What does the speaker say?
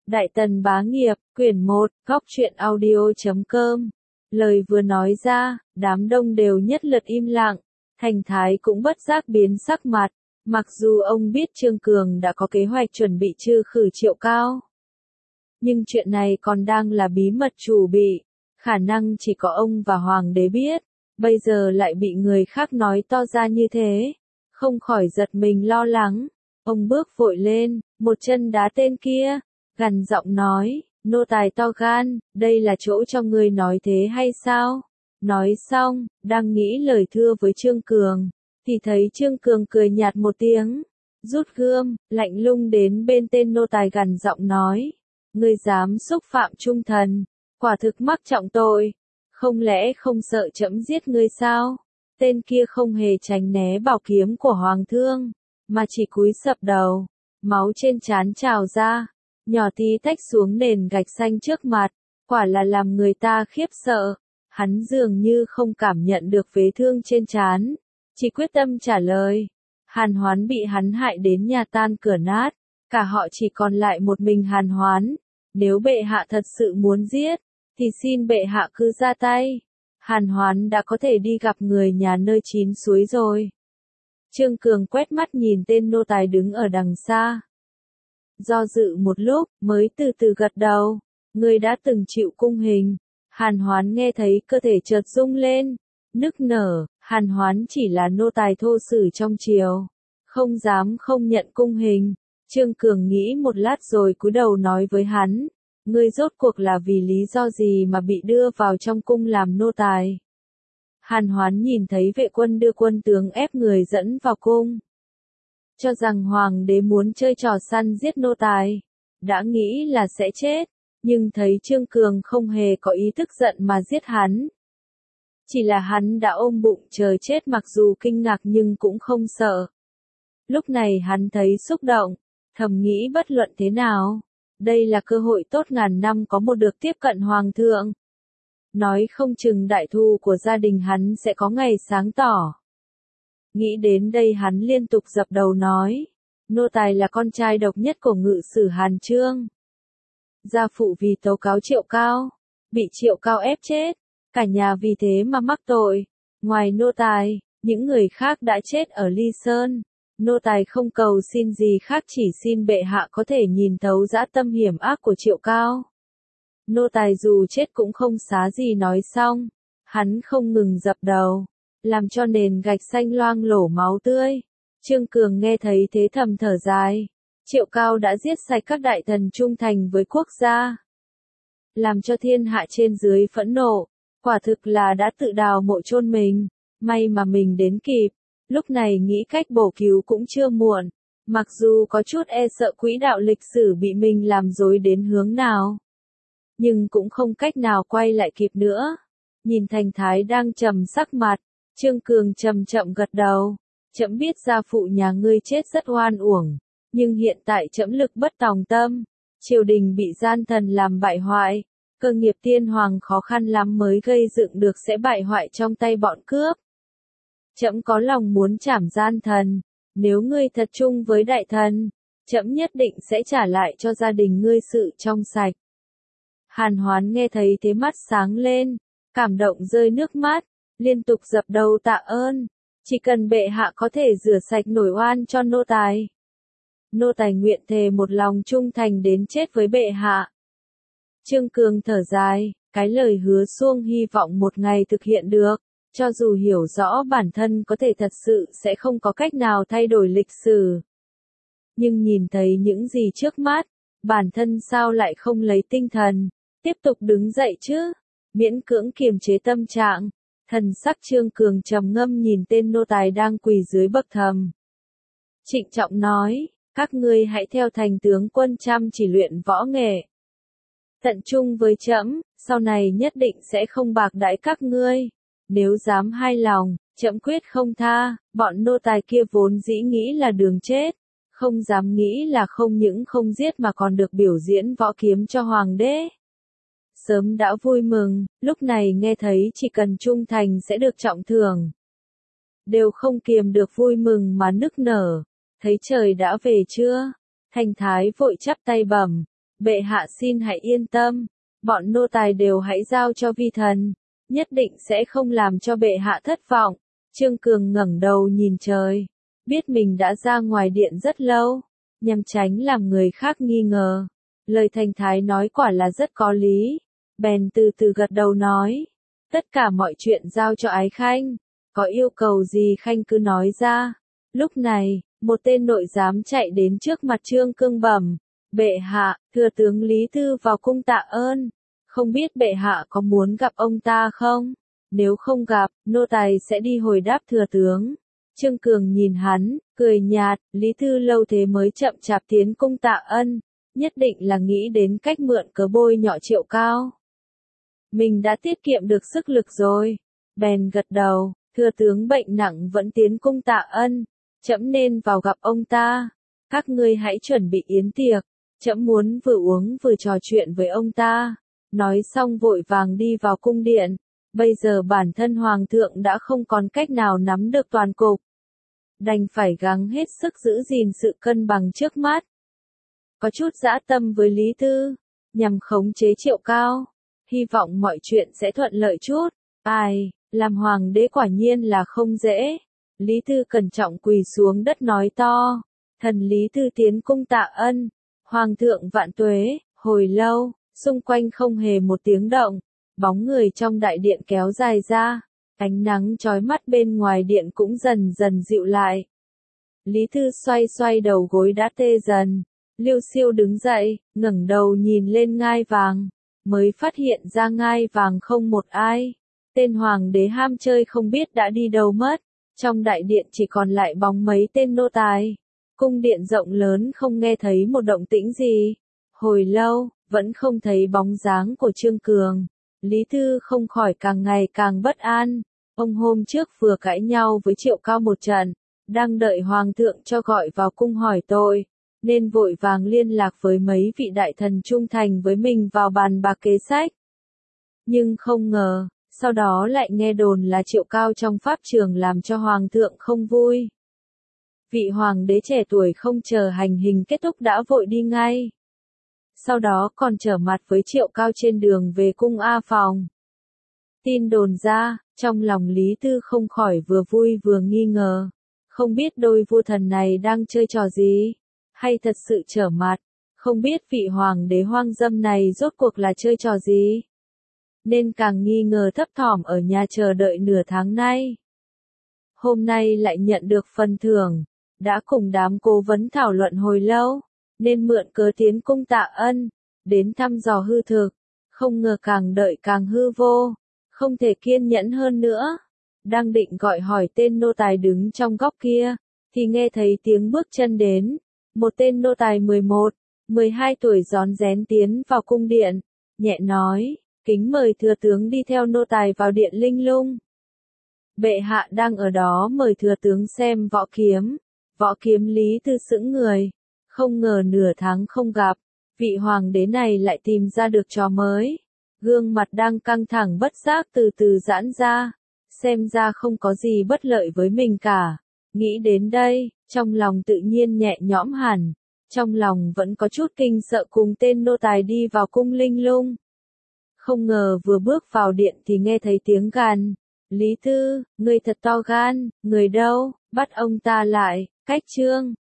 Đại Tần Bá Nghiệp, quyển 1, góc truyện audio.com. Lời vừa nói ra, đám đông đều nhất lượt im lặng, Thành Thái cũng bất giác biến sắc mặt, mặc dù ông biết Trương Cường đã có kế hoạch chuẩn bị trừ khử Triệu Cao. Nhưng chuyện này còn đang là bí mật chủ bị, khả năng chỉ có ông và Hoàng đế biết, bây giờ lại bị người khác nói to ra như thế, không khỏi giật mình lo lắng. Ông bước vội lên, một chân đá tên kia, gằn giọng nói, nô tài to gan, đây là chỗ cho ngươi nói thế hay sao? Nói xong, đang nghĩ lời thưa với Trương Cường, thì thấy Trương Cường cười nhạt một tiếng, rút gươm, lạnh lùng đến bên tên nô tài gằn giọng nói, ngươi dám xúc phạm trung thần, quả thực mắc trọng tội, không lẽ không sợ trẫm giết ngươi sao? Tên kia không hề tránh né bảo kiếm của Hoàng thương, mà chỉ cúi sập đầu, máu trên trán trào ra, nhỏ tí tách xuống nền gạch xanh trước mặt, quả là làm người ta khiếp sợ. Hắn dường như không cảm nhận được vết thương trên trán, chỉ quyết tâm trả lời. Hàn Hoán bị hắn hại đến nhà tan cửa nát, cả họ chỉ còn lại một mình Hàn Hoán. Nếu bệ hạ thật sự muốn giết, thì xin bệ hạ cứ ra tay. Hàn Hoán đã có thể đi gặp người nhà nơi chín suối rồi. Trương Cường quét mắt nhìn tên nô tài đứng ở đằng xa. Do dự một lúc, mới từ từ gật đầu. Ngươi đã từng chịu cung hình. Hàn Hoán nghe thấy cơ thể chợt rung lên, nức nở. Hàn Hoán chỉ là nô tài thô sử trong triều, không dám không nhận cung hình. Trương Cường nghĩ một lát rồi cúi đầu nói với hắn, ngươi rốt cuộc là vì lý do gì mà bị đưa vào trong cung làm nô tài? Hàn Hoán nhìn thấy vệ quân đưa quân tướng ép người dẫn vào cung, cho rằng hoàng đế muốn chơi trò săn giết nô tài, đã nghĩ là sẽ chết, nhưng thấy Trương Cường không hề có ý tức giận mà giết hắn. Chỉ là hắn đã ôm bụng chờ chết, mặc dù kinh ngạc nhưng cũng không sợ. Lúc này hắn thấy xúc động, thầm nghĩ bất luận thế nào, đây là cơ hội tốt ngàn năm có một được tiếp cận hoàng thượng. Nói không chừng đại thù của gia đình hắn sẽ có ngày sáng tỏ. Nghĩ đến đây hắn liên tục dập đầu nói, nô tài là con trai độc nhất của ngự sử Hàn Chương. Gia phụ vì tố cáo Triệu Cao, bị Triệu Cao ép chết, cả nhà vì thế mà mắc tội. Ngoài nô tài, những người khác đã chết ở Ly Sơn. Nô tài không cầu xin gì khác, chỉ xin bệ hạ có thể nhìn thấu dã tâm hiểm ác của Triệu Cao. Nô tài dù chết cũng không xá gì. Nói xong, hắn không ngừng dập đầu, làm cho nền gạch xanh loang lổ máu tươi. Trương Cường nghe thấy thế thầm thở dài. Triệu Cao đã giết sạch các đại thần trung thành với quốc gia, làm cho thiên hạ trên dưới phẫn nộ, quả thực là đã tự đào mộ chôn mình. May mà mình đến kịp, lúc này nghĩ cách bổ cứu cũng chưa muộn, mặc dù có chút e sợ quỹ đạo lịch sử bị mình làm rối đến hướng nào, nhưng cũng không cách nào quay lại kịp nữa. Nhìn Thành Thái đang trầm sắc mặt, Trương Cường chậm chậm gật đầu, trẫm biết gia phụ nhà ngươi chết rất oan uổng, nhưng hiện tại trẫm lực bất tòng tâm, triều đình bị gian thần làm bại hoại, cơ nghiệp tiên hoàng khó khăn lắm mới gây dựng được sẽ bại hoại trong tay bọn cướp. Trẫm có lòng muốn trảm gian thần, nếu ngươi thật chung với đại thần, trẫm nhất định sẽ trả lại cho gia đình ngươi sự trong sạch. Hàn Hoán nghe thấy thế mắt sáng lên, cảm động rơi nước mắt, liên tục dập đầu tạ ơn, chỉ cần bệ hạ có thể rửa sạch nổi oan cho nô tài. Nô tài nguyện thề một lòng trung thành đến chết với bệ hạ. Trương Cường thở dài, cái lời hứa suông hy vọng một ngày thực hiện được, cho dù hiểu rõ bản thân có thể thật sự sẽ không có cách nào thay đổi lịch sử. Nhưng nhìn thấy những gì trước mắt, bản thân sao lại không lấy tinh thần, tiếp tục đứng dậy chứ, miễn cưỡng kiềm chế tâm trạng, thần sắc Trương Cường trầm ngâm nhìn tên nô tài đang quỳ dưới bậc thềm. Trịnh trọng nói, các ngươi hãy theo thành tướng quân chăm chỉ luyện võ nghệ, tận trung với trẫm, sau này nhất định sẽ không bạc đãi các ngươi. Nếu dám hai lòng, trẫm quyết không tha. Bọn nô tài kia vốn dĩ nghĩ là đường chết, không dám nghĩ là không những không giết mà còn được biểu diễn võ kiếm cho hoàng đế. Sớm đã vui mừng, lúc này nghe thấy chỉ cần trung thành sẽ được trọng thưởng, đều không kiềm được vui mừng mà nức nở. Thấy trời đã về trưa, Thành Thái vội chắp tay bẩm, Bệ hạ xin hãy yên tâm, bọn nô tài đều hãy giao cho vi thần, nhất định sẽ không làm cho bệ hạ thất vọng. Trương Cường ngẩng đầu nhìn trời, biết mình đã ra ngoài điện rất lâu, nhằm tránh làm người khác nghi ngờ. Lời Thành Thái nói quả là rất có lý, bèn từ từ gật đầu nói, tất cả mọi chuyện giao cho Ái Khanh, có yêu cầu gì Khanh cứ nói ra. Lúc này, một tên nội giám chạy đến trước mặt Trương Cương bẩm, bệ hạ, thừa tướng Lý Tư vào cung tạ ơn, không biết bệ hạ có muốn gặp ông ta không? Nếu không gặp, nô tài sẽ đi hồi đáp thừa tướng. Trương Cường nhìn hắn, cười nhạt, Lý Tư lâu thế mới chậm chạp tiến cung tạ ân, nhất định là nghĩ đến cách mượn cớ bôi nhọ Triệu Cao. Mình đã tiết kiệm được sức lực rồi. Bèn gật đầu, thừa tướng bệnh nặng vẫn tiến cung tạ ân, trẫm nên vào gặp ông ta. Các ngươi hãy chuẩn bị yến tiệc, trẫm muốn vừa uống vừa trò chuyện với ông ta. Nói xong vội vàng đi vào cung điện. Bây giờ bản thân hoàng thượng đã không còn cách nào nắm được toàn cục, đành phải gắng hết sức giữ gìn sự cân bằng trước mắt. Có chút dã tâm với Lý Tư, nhằm khống chế Triệu Cao, hy vọng mọi chuyện sẽ thuận lợi chút. Ai, làm hoàng đế quả nhiên là không dễ. Lý Tư cẩn trọng quỳ xuống đất nói to, thần Lý Tư tiến cung tạ ân, hoàng thượng vạn tuế. Hồi lâu, xung quanh không hề một tiếng động, bóng người trong đại điện kéo dài ra, ánh nắng chói mắt bên ngoài điện cũng dần dần dịu lại. Lý Tư xoay xoay đầu gối đã tê dần, liêu xiêu đứng dậy, ngẩng đầu nhìn lên ngai vàng, mới phát hiện ra ngai vàng không một ai. Tên hoàng đế ham chơi không biết đã đi đâu mất, trong đại điện chỉ còn lại bóng mấy tên nô tài. Cung điện rộng lớn không nghe thấy một động tĩnh gì. Hồi lâu, vẫn không thấy bóng dáng của Trương Cường. Lý Tư không khỏi càng ngày càng bất an. Ông hôm trước vừa cãi nhau với Triệu Cao một trận, đang đợi hoàng thượng cho gọi vào cung hỏi tội, nên vội vàng liên lạc với mấy vị đại thần trung thành với mình vào bàn bạc kế sách. Nhưng không ngờ, sau đó lại nghe đồn là Triệu Cao trong pháp trường làm cho hoàng thượng không vui. Vị hoàng đế trẻ tuổi không chờ hành hình kết thúc đã vội đi ngay. Sau đó còn trở mặt với Triệu Cao trên đường về cung A Phòng. Tin đồn ra, trong lòng Lý Tư không khỏi vừa vui vừa nghi ngờ. Không biết đôi vua thần này đang chơi trò gì, hay thật sự trở mặt, không biết vị hoàng đế hoang dâm này rốt cuộc là chơi trò gì. Nên càng nghi ngờ thấp thỏm ở nhà chờ đợi nửa tháng nay. Hôm nay lại nhận được phần thưởng, đã cùng đám cố vấn thảo luận hồi lâu, nên mượn cớ tiến cung tạ ân, đến thăm dò hư thực, không ngờ càng đợi càng hư vô, không thể kiên nhẫn hơn nữa. Đang định gọi hỏi tên nô tài đứng trong góc kia, thì nghe thấy tiếng bước chân đến, một tên nô tài 11, 12 tuổi rón rén tiến vào cung điện, nhẹ nói, kính mời thừa tướng đi theo nô tài vào điện linh lung. Bệ hạ đang ở đó mời thừa tướng xem võ kiếm. Võ kiếm Lý Tư sững người, không ngờ nửa tháng không gặp, vị hoàng đế này lại tìm ra được trò mới. Gương mặt đang căng thẳng bất giác từ từ giãn ra, xem ra không có gì bất lợi với mình cả. Nghĩ đến đây, trong lòng tự nhiên nhẹ nhõm hẳn, trong lòng vẫn có chút kinh sợ cùng tên nô tài đi vào cung linh lung. Không ngờ vừa bước vào điện thì nghe thấy tiếng gàn. Lý Tư, người thật to gan, người đâu, bắt ông ta lại, cách Trương.